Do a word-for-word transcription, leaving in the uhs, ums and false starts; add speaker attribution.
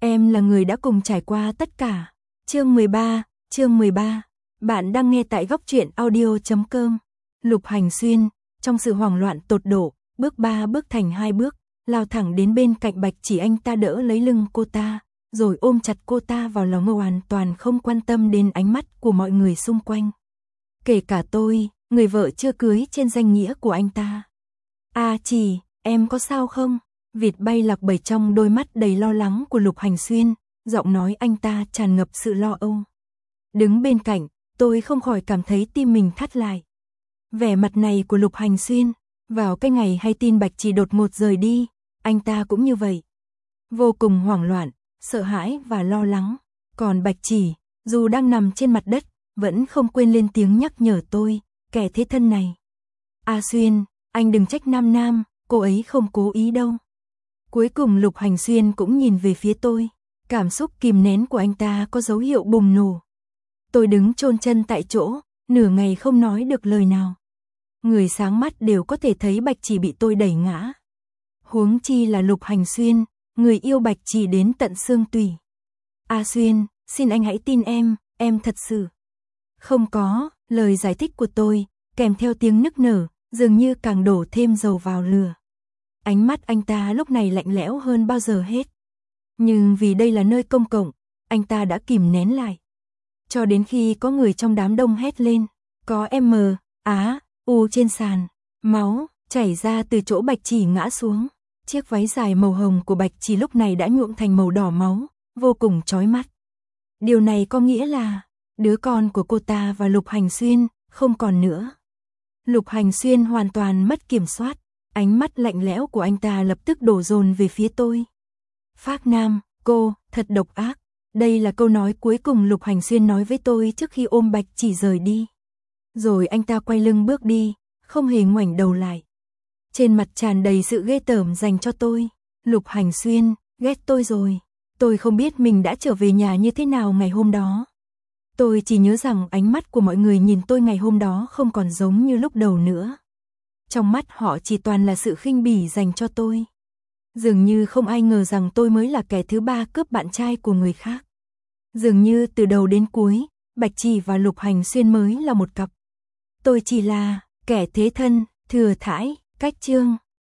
Speaker 1: Em là người đã cùng trải qua tất cả. Chương mười ba, chương mười ba. Bạn đang nghe tại góc truyện audio chấm com. Lục Hành Xuyên, trong sự hoảng loạn tột độ, bước ba bước thành hai bước, lao thẳng đến bên cạnh Bạch Chỉ. Anh ta đỡ lấy lưng cô ta, rồi ôm chặt cô ta vào lòng, hoàn toàn không quan tâm đến ánh mắt của mọi người xung quanh. Kể cả tôi, người vợ chưa cưới trên danh nghĩa của anh ta. À Chỉ, em có sao không? Vịt bay lạc bầy trong đôi mắt đầy lo lắng của Lục Hành Xuyên, giọng nói anh ta tràn ngập sự lo âu. Đứng bên cạnh, tôi không khỏi cảm thấy tim mình thắt lại. Vẻ mặt này của Lục Hành Xuyên, vào cái ngày hay tin Bạch Chỉ đột ngột rời đi, anh ta cũng như vậy. Vô cùng hoảng loạn, sợ hãi và lo lắng. Còn Bạch Chỉ, dù đang nằm trên mặt đất, vẫn không quên lên tiếng nhắc nhở tôi, kẻ thế thân này. A Xuyên, anh đừng trách Nam Nam, cô ấy không cố ý đâu. Cuối cùng Lục Hành Xuyên cũng nhìn về phía tôi, cảm xúc kìm nén của anh ta có dấu hiệu bùng nổ. Tôi đứng chôn chân tại chỗ, nửa ngày không nói được lời nào. Người sáng mắt đều có thể thấy Bạch Chỉ bị tôi đẩy ngã. Huống chi là Lục Hành Xuyên, người yêu Bạch Chỉ đến tận xương tủy. A Xuyên, xin anh hãy tin em, em thật sự. Không có, lời giải thích của tôi, kèm theo tiếng nức nở, dường như càng đổ thêm dầu vào lửa. Ánh mắt anh ta lúc này lạnh lẽo hơn bao giờ hết. Nhưng vì đây là nơi công cộng, anh ta đã kìm nén lại. Cho đến khi có người trong đám đông hét lên, có M, Á, U trên sàn, máu chảy ra từ chỗ Bạch Chỉ ngã xuống. Chiếc váy dài màu hồng của Bạch Chỉ lúc này đã nhuộm thành màu đỏ máu, vô cùng chói mắt. Điều này có nghĩa là, đứa con của cô ta và Lục Hành Xuyên không còn nữa. Lục Hành Xuyên hoàn toàn mất kiểm soát, ánh mắt lạnh lẽo của anh ta lập tức đổ dồn về phía tôi. Phác Nam, cô, thật độc ác. Đây là câu nói cuối cùng Lục Hành Xuyên nói với tôi trước khi ôm Bạch Chỉ rời đi. Rồi anh ta quay lưng bước đi, không hề ngoảnh đầu lại. Trên mặt tràn đầy sự ghê tởm dành cho tôi. Lục Hành Xuyên, ghét tôi rồi. Tôi không biết mình đã trở về nhà như thế nào ngày hôm đó. Tôi chỉ nhớ rằng ánh mắt của mọi người nhìn tôi ngày hôm đó không còn giống như lúc đầu nữa. Trong mắt họ chỉ toàn là sự khinh bỉ dành cho tôi. Dường như không ai ngờ rằng tôi mới là kẻ thứ ba cướp bạn trai của người khác. Dường như từ đầu đến cuối, Bạch Chỉ và Lục Hành Xuyên mới là một cặp. Tôi chỉ là kẻ thế thân, thừa thãi, cách chương.